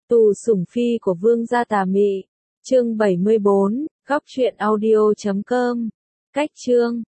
Tù sủng phi của vương gia tà mị. Chương 74, góc truyện audio.com. Cách chương